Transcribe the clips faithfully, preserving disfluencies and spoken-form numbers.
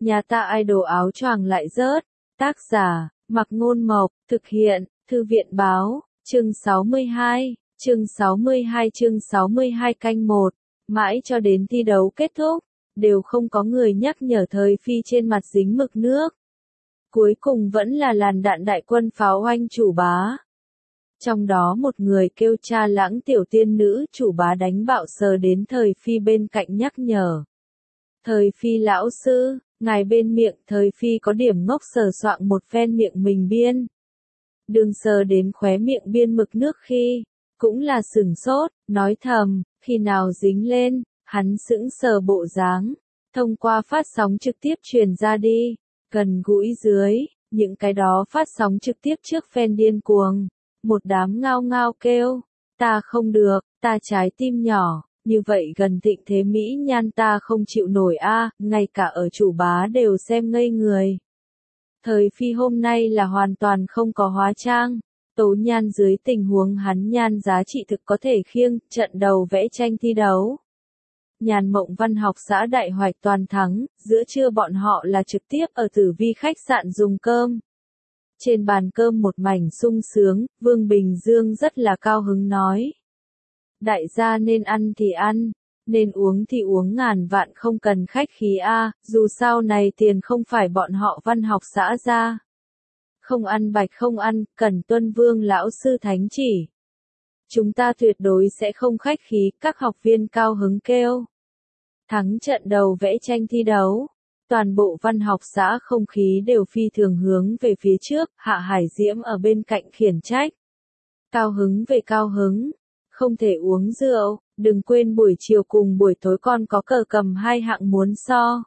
Nhà ta idol áo choàng lại rớt. Tác giả, Mặc Ngôn Mộc, thực hiện, Thư viện Báo, chương sáu mươi hai, chương sáu mươi hai chương sáu mươi hai canh một, mãi cho đến thi đấu kết thúc, đều không có người nhắc nhở Thời Phi trên mặt dính mực nước. Cuối cùng vẫn là làn đạn đại quân pháo oanh chủ bá. Trong đó một người kêu cha lãng tiểu tiên nữ chủ bá đánh bạo sờ đến Thời Phi bên cạnh nhắc nhở. Thời Phi lão sư, ngài bên miệng Thời Phi có điểm ngốc sờ soạng một phen miệng mình biên. Đường sờ đến khóe miệng biên mực nước khi, cũng là sửng sốt, nói thầm, khi nào dính lên, hắn sững sờ bộ dáng, thông qua phát sóng trực tiếp truyền ra đi, gần gũi dưới, những cái đó phát sóng trực tiếp trước fan điên cuồng, một đám ngao ngao kêu, ta không được, ta trái tim nhỏ, như vậy gần thịnh thế mỹ nhan ta không chịu nổi a, ngay cả ở chủ bá đều xem ngây người. Thời Phi hôm nay là hoàn toàn không có hóa trang, tố nhan dưới tình huống hắn nhan giá trị thực có thể khiêng, trận đầu vẽ tranh thi đấu. Nhàn Mộng Văn học xã đại hoạch toàn thắng, giữa trưa bọn họ là trực tiếp ở Tử Vi khách sạn dùng cơm. Trên bàn cơm một mảnh sung sướng, Vương Bình Dương rất là cao hứng nói. Đại gia nên ăn thì ăn, nên uống thì uống ngàn vạn không cần khách khí a, dù sao này tiền không phải bọn họ văn học xã ra. Không ăn bạch không ăn, cần tuân Vương lão sư thánh chỉ. Chúng ta tuyệt đối sẽ không khách khí, các học viên cao hứng kêu. Thắng trận đầu vẽ tranh thi đấu, toàn bộ văn học xã không khí đều phi thường hướng về phía trước, Hạ Hải Diễm ở bên cạnh khiển trách. Cao hứng về cao hứng, không thể uống rượu, đừng quên buổi chiều cùng buổi tối còn có cờ cầm hai hạng muốn so.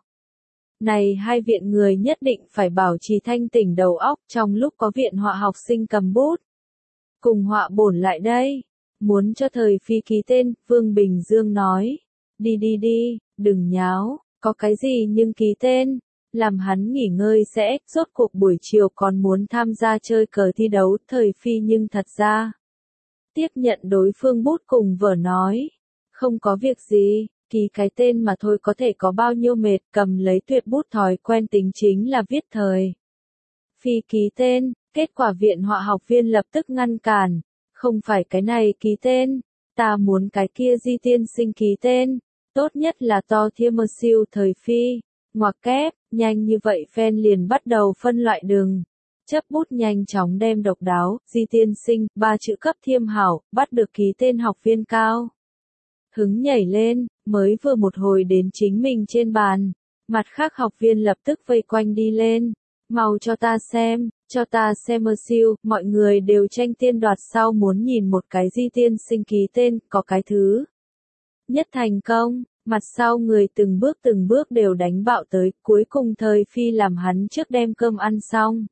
Này hai viện người nhất định phải bảo trì thanh tỉnh đầu óc trong lúc có viện họa học sinh cầm bút. Cùng họa bổn lại đây, muốn cho Thời Phi ký tên, Vương Bình Dương nói. Đi đi đi, đừng nháo, có cái gì nhưng ký tên, làm hắn nghỉ ngơi sẽ, rốt cuộc buổi chiều còn muốn tham gia chơi cờ thi đấu, Thời Phi nhưng thật ra. Tiếp nhận đối phương bút cùng vở nói, không có việc gì, ký cái tên mà thôi có thể có bao nhiêu mệt, cầm lấy tuyệt bút thói quen tính chính là viết Thời Phi ký tên, kết quả viện họa học viên lập tức ngăn cản, không phải cái này ký tên, ta muốn cái kia Di tiên sinh ký tên, tốt nhất là to thiêm mơ siêu Thời Phi, ngoặc kép, nhanh như vậy fan liền bắt đầu phân loại đường. Chấp bút nhanh chóng đem độc đáo, Di tiên sinh, ba chữ cấp thiêm hảo, bắt được ký tên học viên cao. Hứng nhảy lên, mới vừa một hồi đến chính mình trên bàn, mặt khác học viên lập tức vây quanh đi lên, mau cho ta xem, cho ta xem mơ siêu, mọi người đều tranh tiên đoạt sau muốn nhìn một cái Di tiên sinh ký tên, có cái thứ nhất thành công, mặt sau người từng bước từng bước đều đánh bạo tới, cuối cùng Thời Phi làm hắn trước đem cơm ăn xong.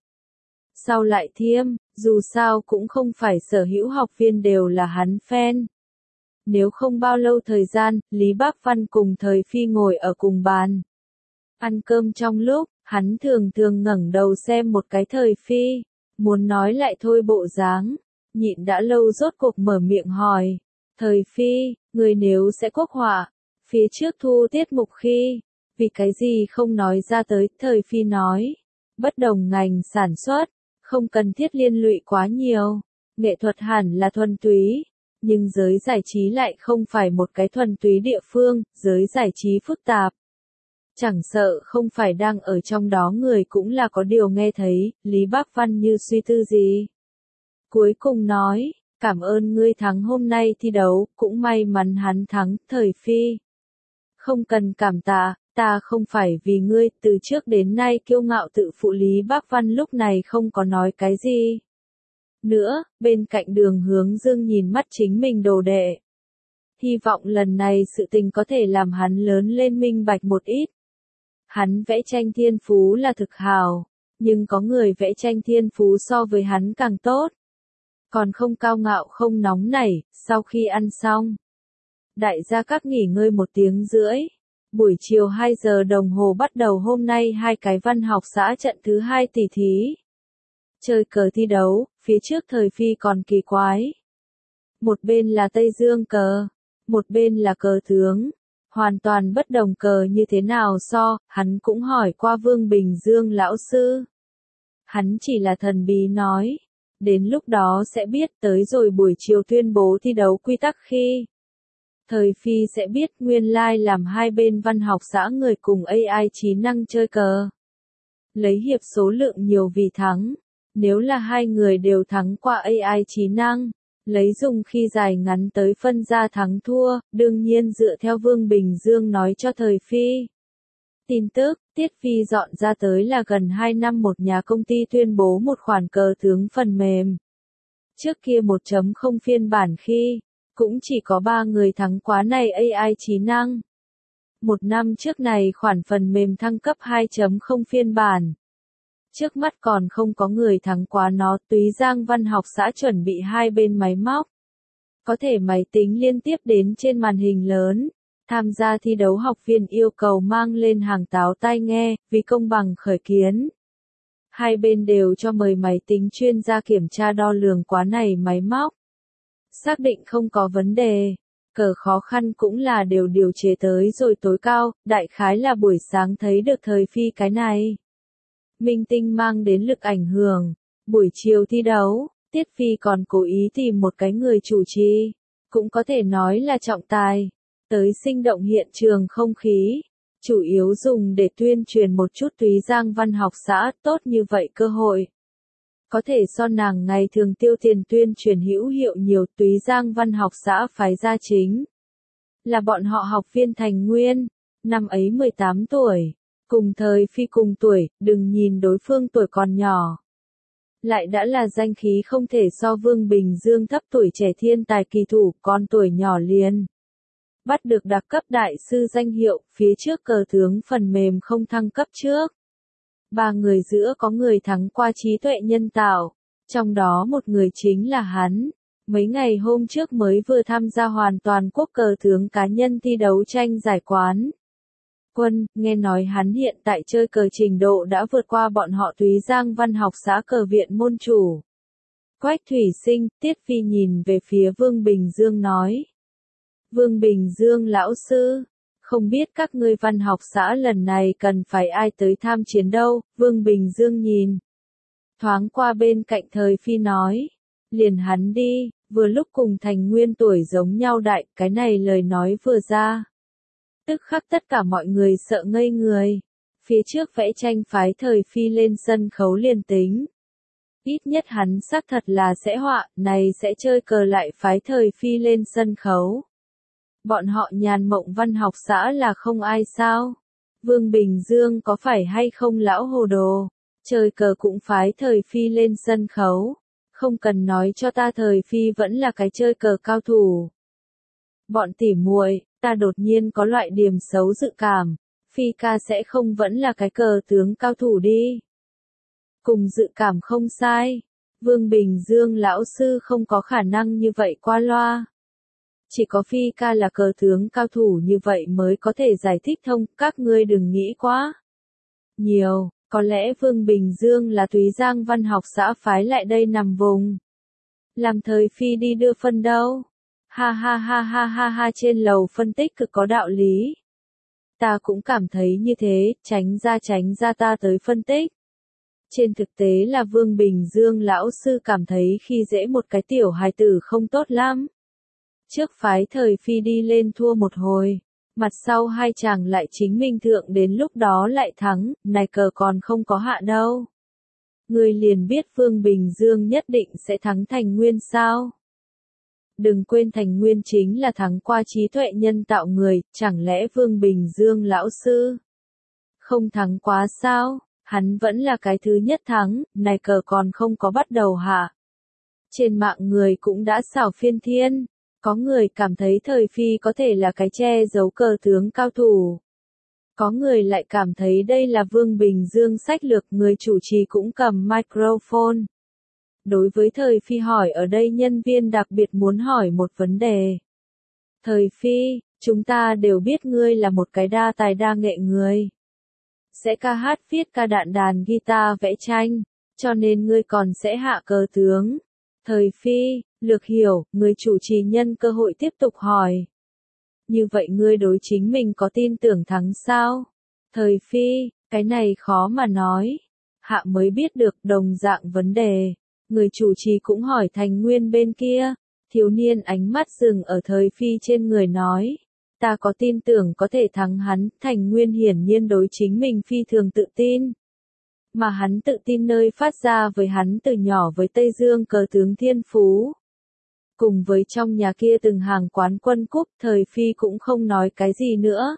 Sau lại thiêm, dù sao cũng không phải sở hữu học viên đều là hắn fan. Nếu không bao lâu thời gian, Lý Bác Văn cùng Thời Phi ngồi ở cùng bàn. Ăn cơm trong lúc, hắn thường thường ngẩng đầu xem một cái Thời Phi, muốn nói lại thôi bộ dáng, nhịn đã lâu rốt cuộc mở miệng hỏi. Thời Phi, người nếu sẽ quốc họa, phía trước thu tiết mục khi, vì cái gì không nói ra tới, Thời Phi nói. Bất đồng ngành sản xuất, không cần thiết liên lụy quá nhiều, nghệ thuật hẳn là thuần túy, nhưng giới giải trí lại không phải một cái thuần túy địa phương, giới giải trí phức tạp. Chẳng sợ không phải đang ở trong đó người cũng là có điều nghe thấy, Lý Bác Văn như suy tư gì. Cuối cùng nói, cảm ơn ngươi thắng hôm nay thi đấu, cũng may mắn hắn thắng, Thời Phi. Không cần cảm tạ. Ta không phải vì ngươi, từ trước đến nay kiêu ngạo tự phụ Lý Bác Văn lúc này không có nói cái gì. Nữa, bên cạnh Đường Hướng Dương nhìn mắt chính mình đồ đệ. Hy vọng lần này sự tình có thể làm hắn lớn lên minh bạch một ít. Hắn vẽ tranh thiên phú là thực hào, nhưng có người vẽ tranh thiên phú so với hắn càng tốt. Còn không cao ngạo không nóng nảy, sau khi ăn xong. Đại gia các nghỉ ngơi một tiếng rưỡi. Buổi chiều hai giờ đồng hồ bắt đầu hôm nay hai cái văn học xã trận thứ hai tỷ thí. Chơi cờ thi đấu, phía trước Thời Phi còn kỳ quái. Một bên là Tây Dương cờ, một bên là cờ tướng. hoàn toàn bất đồng cờ như thế nào so, hắn cũng hỏi qua Vương Bình Dương lão sư. Hắn chỉ là thần bí nói, đến lúc đó sẽ biết, tới rồi buổi chiều tuyên bố thi đấu quy tắc khi. Thời phi sẽ biết nguyên lai like làm hai bên văn học xã người cùng a i trí năng chơi cờ. Lấy hiệp số lượng nhiều vì thắng, nếu là hai người đều thắng qua a i trí năng. Lấy dùng khi dài ngắn tới phân ra thắng thua, đương nhiên dựa theo Vương Bình Dương nói cho thời phi. Tin tức, Tiết Phi dọn ra tới là gần hai năm một nhà công ty tuyên bố một khoản cờ tướng phần mềm. Trước kia một chấm không phiên bản khi, cũng chỉ có ba người thắng quá này a i trí năng. Một năm trước này khoản phần mềm thăng cấp hai chấm không phiên bản. Trước mắt còn không có người thắng quá nó, Túy Giang Văn học xã chuẩn bị hai bên máy móc. Có thể máy tính liên tiếp đến trên màn hình lớn. Tham gia thi đấu học viên yêu cầu mang lên hàng táo tai nghe, vì công bằng khởi kiến. Hai bên đều cho mời máy tính chuyên gia kiểm tra đo lường quá này máy móc. Xác định không có vấn đề. Cờ khó khăn cũng là đều điều chế tới rồi tối cao, đại khái là buổi sáng thấy được thời phi cái này. Minh tinh mang đến lực ảnh hưởng. Buổi chiều thi đấu, Tiết Phi còn cố ý tìm một cái người chủ trì. Cũng có thể nói là trọng tài. Tới sinh động hiện trường không khí. Chủ yếu dùng để tuyên truyền một chút Túy Giang Văn học xã tốt như vậy cơ hội. Có thể so nàng ngày thường tiêu tiền tuyên truyền hữu hiệu nhiều. Túy Giang Văn học xã phái gia chính. Là bọn họ học viên thành nguyên. Năm ấy mười tám tuổi. Cùng thời phi cùng tuổi, đừng nhìn đối phương tuổi còn nhỏ. Lại đã là danh khí không thể so Vương Bình Dương thấp tuổi trẻ thiên tài kỳ thủ, con tuổi nhỏ liền. Bắt được đặc cấp đại sư danh hiệu, phía trước cờ tướng phần mềm không thăng cấp trước. Ba người giữa có người thắng qua trí tuệ nhân tạo, trong đó một người chính là hắn. Mấy ngày hôm trước mới vừa tham gia hoàn toàn quốc cờ tướng cá nhân thi đấu tranh giải quán quân, nghe nói hắn hiện tại chơi cờ trình độ đã vượt qua bọn họ Túy Giang Văn học xã cờ viện môn chủ. Quách Thủy Sinh, Tiết Phi nhìn về phía Vương Bình Dương nói. Vương Bình Dương lão sư, không biết các ngươi văn học xã lần này cần phải ai tới tham chiến đâu, Vương Bình Dương nhìn. Thoáng qua bên cạnh thời phi nói. Liền hắn đi, vừa lúc cùng thành nguyên tuổi giống nhau đại, cái này lời nói vừa ra. Tức khắc tất cả mọi người sợ ngây người. Phía trước vẽ tranh phái thời phi lên sân khấu liền tính. Ít nhất hắn xác thật là sẽ họa, này sẽ chơi cờ lại phái thời phi lên sân khấu. Bọn họ Nhàn Mộng Văn học xã là không ai sao? Vương Bình Dương có phải hay không lão hồ đồ? Chơi cờ cũng phái thời phi lên sân khấu. Không cần nói cho ta thời phi vẫn là cái chơi cờ cao thủ. Bọn tỉ muội, ta đột nhiên có loại điểm xấu dự cảm. Phi ca sẽ không vẫn là cái cờ tướng cao thủ đi. Cùng dự cảm không sai. Vương Bình Dương lão sư không có khả năng như vậy qua loa. Chỉ có Phi ca là cờ tướng cao thủ như vậy mới có thể giải thích thông, các ngươi đừng nghĩ quá. Nhiều, có lẽ Vương Bình Dương là Túy Giang Văn học xã phái lại đây nằm vùng. Làm thời Phi đi đưa phân đâu. Ha ha ha ha ha ha trên lầu phân tích cực có đạo lý. Ta cũng cảm thấy như thế, tránh ra tránh ra ta tới phân tích. Trên thực tế là Vương Bình Dương lão sư cảm thấy khi dễ một cái tiểu hài tử không tốt lắm. Trước phái thời phi đi lên thua một hồi, mặt sau hai chàng lại chính minh thượng đến lúc đó lại thắng, này cờ còn không có hạ đâu. Người liền biết Vương Bình Dương nhất định sẽ thắng thành nguyên sao. Đừng quên thành nguyên chính là thắng qua trí tuệ nhân tạo người, chẳng lẽ Vương Bình Dương lão sư không thắng quá sao, hắn vẫn là cái thứ nhất thắng, này cờ còn không có bắt đầu hạ. Trên mạng người cũng đã xảo phiên thiên. Có người cảm thấy thời phi có thể là cái che giấu cờ tướng cao thủ. Có người lại cảm thấy đây là Vương Bình Dương sách lược, người chủ trì cũng cầm microphone. Đối với thời phi hỏi ở đây nhân viên đặc biệt muốn hỏi một vấn đề. Thời phi, chúng ta đều biết ngươi là một cái đa tài đa nghệ người. Sẽ ca hát viết ca đạn đàn guitar vẽ tranh, cho nên ngươi còn sẽ hạ cờ tướng. Thời phi, Lược Hiểu, người chủ trì nhân cơ hội tiếp tục hỏi. như vậy ngươi đối chính mình có tin tưởng thắng sao? Thời phi, cái này khó mà nói. Hạ mới biết được đồng dạng vấn đề. Người chủ trì cũng hỏi Thành Nguyên bên kia. Thiếu niên ánh mắt dừng ở thời phi trên người nói. Ta có tin tưởng có thể thắng hắn. Thành Nguyên hiển nhiên đối chính mình phi thường tự tin. Mà hắn tự tin nơi phát ra với hắn từ nhỏ với Tây Dương cờ tướng thiên phú. Cùng với trong nhà kia từng hàng quán quân cúp, thời phi cũng không nói cái gì nữa.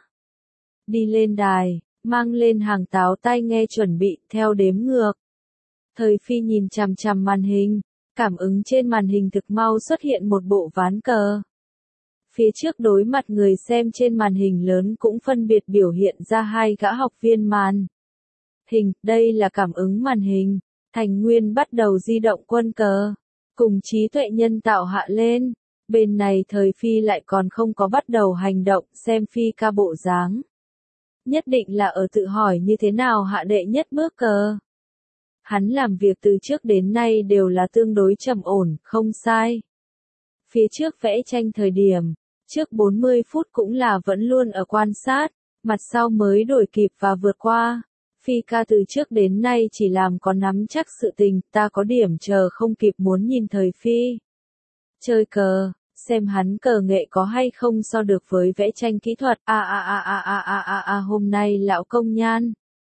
Đi lên đài, mang lên hàng táo tai nghe chuẩn bị theo đếm ngược. Thời phi nhìn chằm chằm màn hình, cảm ứng trên màn hình thực mau xuất hiện một bộ ván cờ. Phía trước đối mặt người xem trên màn hình lớn cũng phân biệt biểu hiện ra hai gã học viên màn hình, đây là cảm ứng màn hình. Thành Nguyên bắt đầu di động quân cờ, cùng trí tuệ nhân tạo hạ lên. Bên này thời phi lại còn không có bắt đầu hành động, xem phi ca bộ dáng. Nhất định là ở tự hỏi như thế nào hạ đệ nhất bước cờ. Hắn làm việc từ trước đến nay đều là tương đối trầm ổn, không sai. Phía trước vẽ tranh thời điểm, trước bốn mươi phút cũng là vẫn luôn ở quan sát, mặt sau mới đổi kịp và vượt qua. Phi ca từ trước đến nay chỉ làm có nắm chắc sự tình, ta có điểm chờ không kịp muốn nhìn thời phi. Chơi cờ, xem hắn cờ nghệ có hay không so được với vẽ tranh kỹ thuật, a a a a a a a a hôm nay lão công nhan.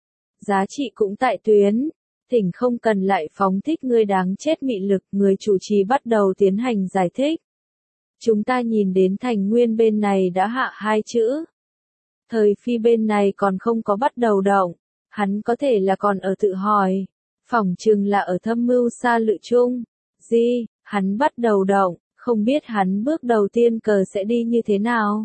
Giá trị cũng tại tuyến, thỉnh không cần lại phóng thích ngươi đáng chết mị lực, người chủ trì bắt đầu tiến hành giải thích. Chúng ta nhìn đến Thành Nguyên bên này đã hạ hai chữ. Thời phi bên này còn không có bắt đầu động. Hắn có thể là còn ở tự hỏi, phỏng chừng là ở thâm mưu xa lự chung. Gì, hắn bắt đầu động, không biết hắn bước đầu tiên cờ sẽ đi như thế nào.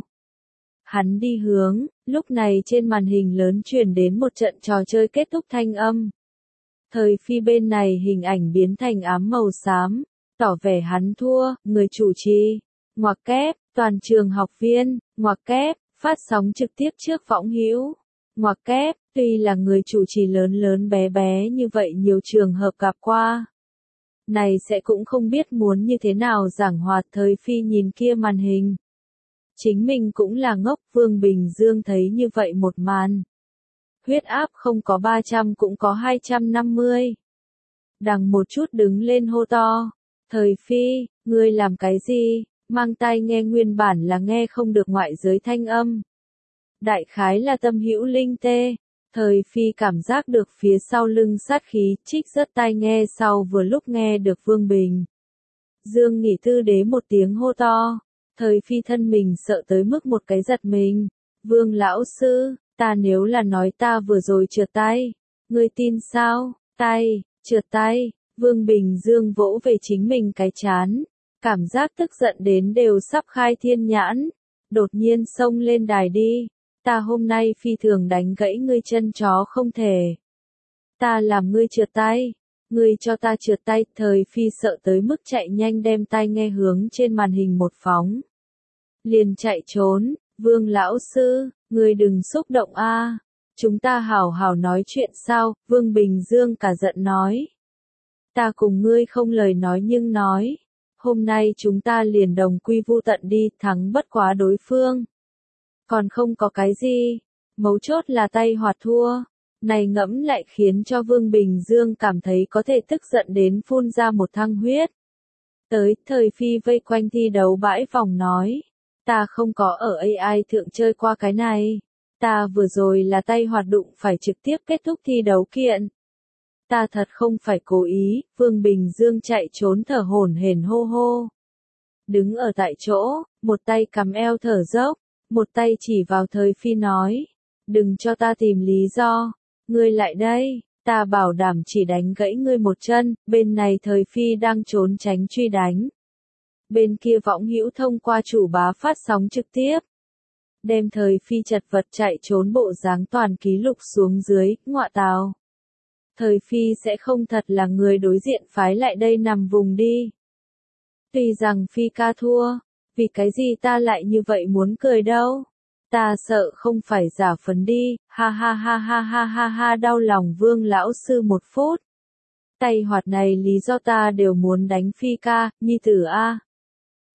Hắn đi hướng, lúc này trên màn hình lớn truyền đến một trận trò chơi kết thúc thanh âm. Thời phi bên này hình ảnh biến thành ám màu xám, tỏ vẻ hắn thua, người chủ trì, ngoặc kép, toàn trường học viên, ngoặc kép, phát sóng trực tiếp trước võng hữu. Ngoặc kép, tuy là người chủ trì lớn lớn bé bé như vậy nhiều trường hợp gặp qua. Này sẽ cũng không biết muốn như thế nào giảng hòa. Thời phi nhìn kia màn hình. Chính mình cũng là ngốc. Vương Bình Dương thấy như vậy một màn. Huyết áp không có ba trăm cũng có hai trăm năm mươi. Đằng một chút đứng lên hô to. Thời phi, ngươi làm cái gì? Mang tai nghe nguyên bản là nghe không được ngoại giới thanh âm. Đại khái là tâm hữu linh tê. Thời phi cảm giác được phía sau lưng sát khí, trích rớt tai nghe sau vừa lúc nghe được Vương Bình Dương nghỉ tư đế một tiếng hô to. Thời phi thân mình sợ tới mức một cái giật mình. Vương lão sư, ta nếu là nói ta vừa rồi trượt tay, ngươi tin sao? Tay, trượt tay. Vương Bình Dương vỗ về chính mình cái chán, cảm giác tức giận đến đều sắp khai thiên nhãn. Đột nhiên xông lên đài đi. Ta hôm nay phi thường đánh gãy ngươi chân chó không thể. Ta làm ngươi trượt tay. Ngươi cho ta trượt tay. Thời phi sợ tới mức chạy nhanh đem tai nghe hướng trên màn hình một phóng. Liền chạy trốn. Vương lão sư, ngươi đừng xúc động a. Chúng ta hảo hảo nói chuyện sao? Vương Bình Dương cả giận nói. Ta cùng ngươi không lời nói nhưng nói. Hôm nay chúng ta liền đồng quy vu tận đi, thắng bất quá đối phương. Còn không có cái gì, mấu chốt là tay hoạt thua. Này ngẫm lại khiến cho Vương Bình Dương cảm thấy có thể tức giận đến phun ra một thăng huyết. Tới, thời phi vây quanh thi đấu bãi vòng nói. Ta không có ở a i thượng chơi qua cái này. Ta vừa rồi là tay hoạt đụng phải trực tiếp kết thúc thi đấu kiện. Ta thật không phải cố ý. Vương Bình Dương chạy trốn thở hổn hển hô hô. Đứng ở tại chỗ, một tay cầm eo thở dốc. Một tay chỉ vào thời phi nói. Đừng cho ta tìm lý do. Ngươi lại đây, ta bảo đảm chỉ đánh gãy ngươi một chân. Bên này thời phi đang trốn tránh truy đánh. Bên kia võng hữu thông qua chủ bá phát sóng trực tiếp. Đem thời phi chật vật chạy trốn bộ dáng toàn ký lục xuống dưới, ngọa tào. Thời phi sẽ không thật là người đối diện phái lại đây nằm vùng đi. Tuy rằng phi ca thua. Vì cái gì ta lại như vậy muốn cười đâu? Ta sợ không phải giả phấn đi, ha ha ha ha ha ha ha đau lòng Vương lão sư một phút. Tay hoạt này lý do ta đều muốn đánh phi ca, nhi tử a.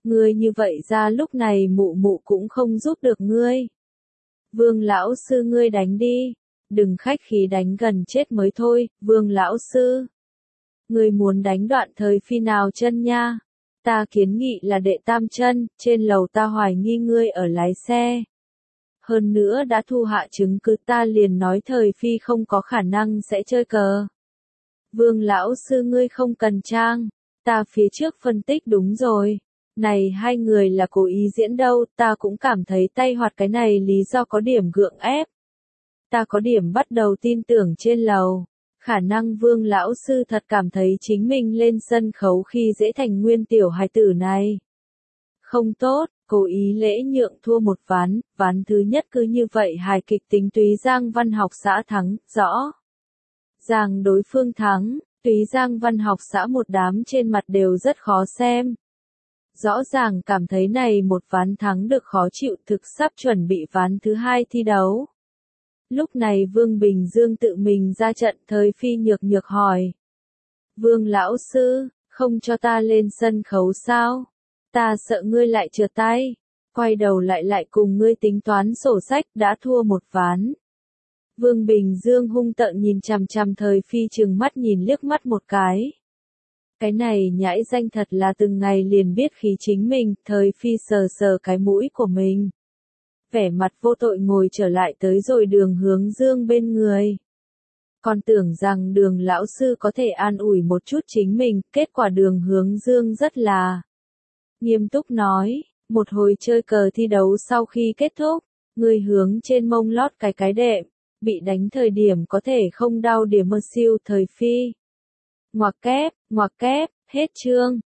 Ngươi như vậy ra lúc này mụ mụ cũng không giúp được ngươi. Vương lão sư ngươi đánh đi, đừng khách khí đánh gần chết mới thôi, Vương lão sư. Ngươi muốn đánh đoạn thời phi nào chân nha? Ta kiến nghị là đệ tam chân, trên lầu ta hoài nghi ngươi ở lái xe. Hơn nữa đã thu hạ chứng cứ ta liền nói thời phi không có khả năng sẽ chơi cờ. Vương lão sư ngươi không cần trang, ta phía trước phân tích đúng rồi. Này hai người là cố ý diễn đâu, ta cũng cảm thấy tay hoạt cái này lý do có điểm gượng ép. Ta có điểm bắt đầu tin tưởng trên lầu. Khả năng Vương lão sư thật cảm thấy chính mình lên sân khấu khi dễ thành nguyên tiểu hài tử này. Không tốt, cố ý lễ nhượng thua một ván, ván thứ nhất cứ như vậy hài kịch tính Túy Giang Văn học xã thắng, rõ. Ràng đối phương thắng, Túy Giang Văn học xã một đám trên mặt đều rất khó xem. Rõ ràng cảm thấy này một ván thắng được khó chịu thực sắp chuẩn bị ván thứ hai thi đấu. Lúc này Vương Bình Dương tự mình ra trận thời phi nhược nhược hỏi. Vương lão sư, không cho ta lên sân khấu sao? Ta sợ ngươi lại trượt tay. Quay đầu lại lại cùng ngươi tính toán sổ sách đã thua một ván. Vương Bình Dương hung tợn nhìn chằm chằm thời phi trừng mắt nhìn liếc mắt một cái. Cái này nhãi danh thật là từng ngày liền biết khí chính mình, thời phi sờ sờ cái mũi của mình. Vẻ mặt vô tội ngồi trở lại tới rồi Đường Hướng Dương bên người. Còn tưởng rằng Đường lão sư có thể an ủi một chút chính mình, kết quả Đường Hướng Dương rất là nghiêm túc nói, một hồi chơi cờ thi đấu sau khi kết thúc, người hướng trên mông lót cái cái đệm, bị đánh thời điểm có thể không đau điểm mơ siêu thời phi. Ngoặc kép, ngoặc kép, hết chương.